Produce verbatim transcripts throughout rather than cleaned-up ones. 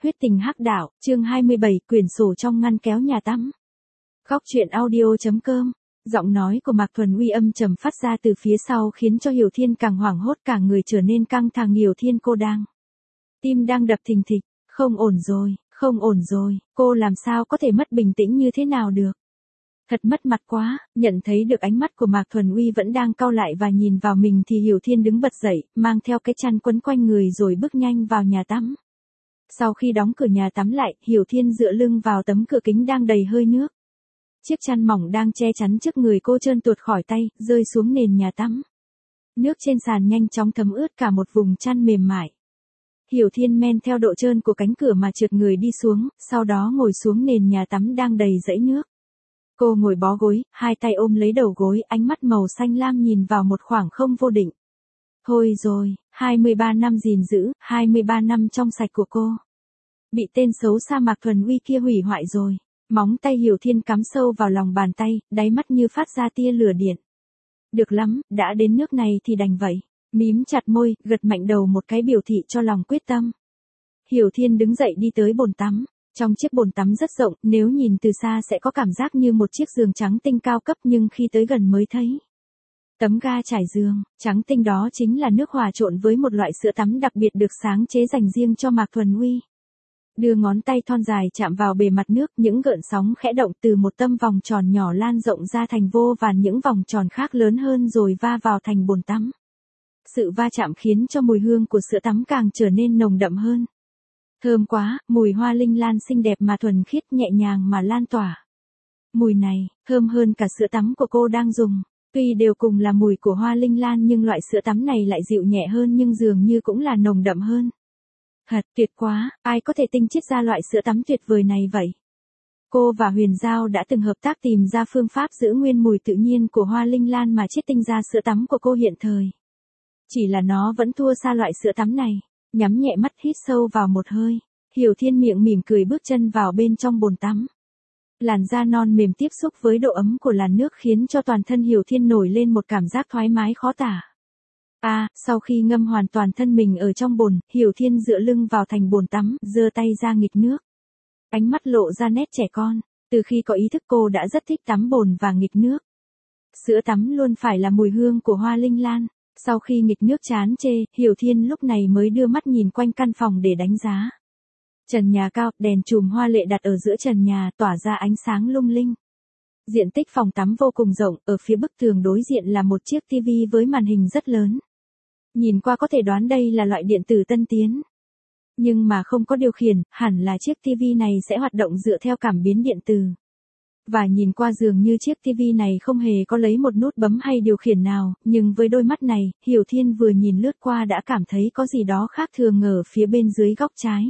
huyết tình hắc đạo, chương hai mươi bảy, quyển sổ trong ngăn kéo nhà tắm. Góc truyện audio chấm com. Giọng nói của Mạc Thuần Uy âm trầm phát ra từ phía sau khiến cho Hiểu Thiên càng hoảng hốt, cả người trở nên căng thẳng. Hiểu Thiên, cô đang, tim đang đập thình thịch, không ổn rồi, không ổn rồi, cô làm sao có thể mất bình tĩnh như thế nào được. Thật mất mặt quá. Nhận thấy được ánh mắt của Mạc Thuần Uy vẫn đang cau lại và nhìn vào mình thì Hiểu Thiên đứng bật dậy, mang theo cái chăn quấn quanh người rồi bước nhanh vào nhà tắm. Sau khi đóng cửa nhà tắm lại, Hiểu Thiên dựa lưng vào tấm cửa kính đang đầy hơi nước. Chiếc chăn mỏng đang che chắn trước người cô trơn tuột khỏi tay, rơi xuống nền nhà tắm. Nước trên sàn nhanh chóng thấm ướt cả một vùng chăn mềm mại. Hiểu Thiên men theo độ trơn của cánh cửa mà trượt người đi xuống, sau đó ngồi xuống nền nhà tắm đang đầy dãy nước. Cô ngồi bó gối, hai tay ôm lấy đầu gối, ánh mắt màu xanh lam nhìn vào một khoảng không vô định. Thôi rồi, hai mươi ba năm gìn giữ, hai mươi ba năm trong sạch của cô bị tên xấu xa Mạc Thuần Uy kia hủy hoại rồi. Móng tay Hiểu Thiên cắm sâu vào lòng bàn tay, đáy mắt như phát ra tia lửa điện. Được lắm, đã đến nước này thì đành vậy. Mím chặt môi, gật mạnh đầu một cái biểu thị cho lòng quyết tâm. Hiểu Thiên đứng dậy đi tới bồn tắm. Trong chiếc bồn tắm rất rộng, nếu nhìn từ xa sẽ có cảm giác như một chiếc giường trắng tinh cao cấp, nhưng khi tới gần mới thấy tấm ga trải giường trắng tinh đó chính là nước hòa trộn với một loại sữa tắm đặc biệt được sáng chế dành riêng cho Mạc Thuần Uy. Đưa ngón tay thon dài chạm vào bề mặt nước, những gợn sóng khẽ động từ một tâm vòng tròn nhỏ lan rộng ra thành vô vàn những vòng tròn khác lớn hơn rồi va vào thành bồn tắm. Sự va chạm khiến cho mùi hương của sữa tắm càng trở nên nồng đậm hơn. Thơm quá, mùi hoa linh lan xinh đẹp mà thuần khiết, nhẹ nhàng mà lan tỏa. Mùi này, thơm hơn cả sữa tắm của cô đang dùng. Tuy đều cùng là mùi của hoa linh lan nhưng loại sữa tắm này lại dịu nhẹ hơn, nhưng dường như cũng là nồng đậm hơn. Thật tuyệt quá, ai có thể tinh chiết ra loại sữa tắm tuyệt vời này vậy? Cô và Huyền Giao đã từng hợp tác tìm ra phương pháp giữ nguyên mùi tự nhiên của hoa linh lan mà chiết tinh ra sữa tắm của cô hiện thời. Chỉ là nó vẫn thua xa loại sữa tắm này. Nhắm nhẹ mắt hít sâu vào một hơi, Hiểu Thiên miệng mỉm cười bước chân vào bên trong bồn tắm. Làn da non mềm tiếp xúc với độ ấm của làn nước khiến cho toàn thân Hiểu Thiên nổi lên một cảm giác thoải mái khó tả. À, sau khi ngâm hoàn toàn thân mình ở trong bồn, Hiểu Thiên dựa lưng vào thành bồn tắm, giơ tay ra nghịch nước. Ánh mắt lộ ra nét trẻ con, từ khi có ý thức cô đã rất thích tắm bồn và nghịch nước. Sữa tắm luôn phải là mùi hương của hoa linh lan. Sau khi nghịch nước chán chê, Hiểu Thiên lúc này mới đưa mắt nhìn quanh căn phòng để đánh giá. Trần nhà cao, đèn chùm hoa lệ đặt ở giữa trần nhà tỏa ra ánh sáng lung linh. Diện tích phòng tắm vô cùng rộng, ở phía bức tường đối diện là một chiếc tivi với màn hình rất lớn. Nhìn qua có thể đoán đây là loại điện tử tân tiến. Nhưng mà không có điều khiển, hẳn là chiếc tivi này sẽ hoạt động dựa theo cảm biến điện tử. Và nhìn qua dường như chiếc tivi này không hề có lấy một nút bấm hay điều khiển nào, nhưng với đôi mắt này, Hiểu Thiên vừa nhìn lướt qua đã cảm thấy có gì đó khác thường ở phía bên dưới góc trái.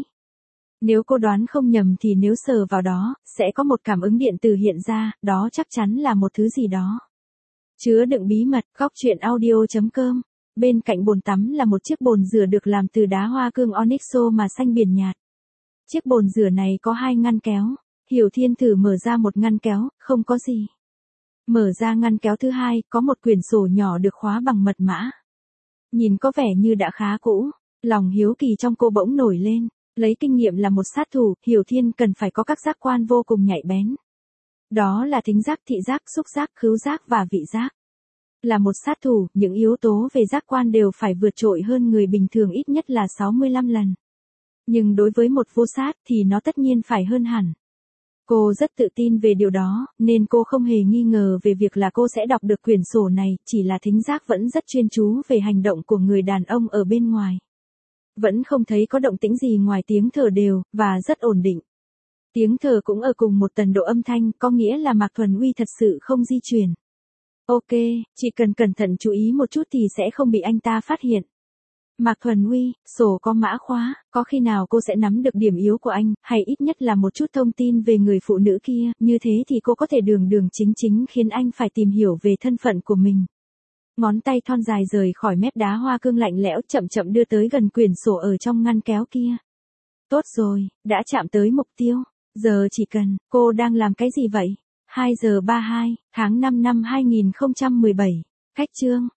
Nếu cô đoán không nhầm thì nếu sờ vào đó, sẽ có một cảm ứng điện tử hiện ra, đó chắc chắn là một thứ gì đó. Chứa đựng bí mật, góc truyện audio chấm com. Bên cạnh bồn tắm là một chiếc bồn rửa được làm từ đá hoa cương onyxo mà xanh biển nhạt. Chiếc bồn rửa này có hai ngăn kéo. Hiểu Thiên thử mở ra một ngăn kéo, không có gì. Mở ra ngăn kéo thứ hai, có một quyển sổ nhỏ được khóa bằng mật mã. Nhìn có vẻ như đã khá cũ, lòng hiếu kỳ trong cô bỗng nổi lên. Lấy kinh nghiệm là một sát thủ, Hiểu Thiên cần phải có các giác quan vô cùng nhạy bén. Đó là thính giác, thị giác, xúc giác, khứu giác và vị giác. Là một sát thủ, những yếu tố về giác quan đều phải vượt trội hơn người bình thường ít nhất là sáu mươi lăm lần. Nhưng đối với một vô sát thì nó tất nhiên phải hơn hẳn. Cô rất tự tin về điều đó, nên cô không hề nghi ngờ về việc là cô sẽ đọc được quyển sổ này, chỉ là thính giác vẫn rất chuyên chú về hành động của người đàn ông ở bên ngoài. Vẫn không thấy có động tĩnh gì ngoài tiếng thở đều, và rất ổn định. Tiếng thở cũng ở cùng một tần độ âm thanh, có nghĩa là Mạc Thuần Uy thật sự không di chuyển. Ok, chỉ cần cẩn thận chú ý một chút thì sẽ không bị anh ta phát hiện. Mạc Thuần Uy, sổ có mã khóa, có khi nào cô sẽ nắm được điểm yếu của anh, hay ít nhất là một chút thông tin về người phụ nữ kia, như thế thì cô có thể đường đường chính chính khiến anh phải tìm hiểu về thân phận của mình. Ngón tay thon dài rời khỏi mép đá hoa cương lạnh lẽo, chậm chậm đưa tới gần quyển sổ ở trong ngăn kéo kia. Tốt rồi, đã chạm tới mục tiêu, giờ chỉ cần, cô đang làm cái gì vậy? hai giờ ba mươi hai, tháng năm năm hai nghìn không trăm mười bảy, cách chương.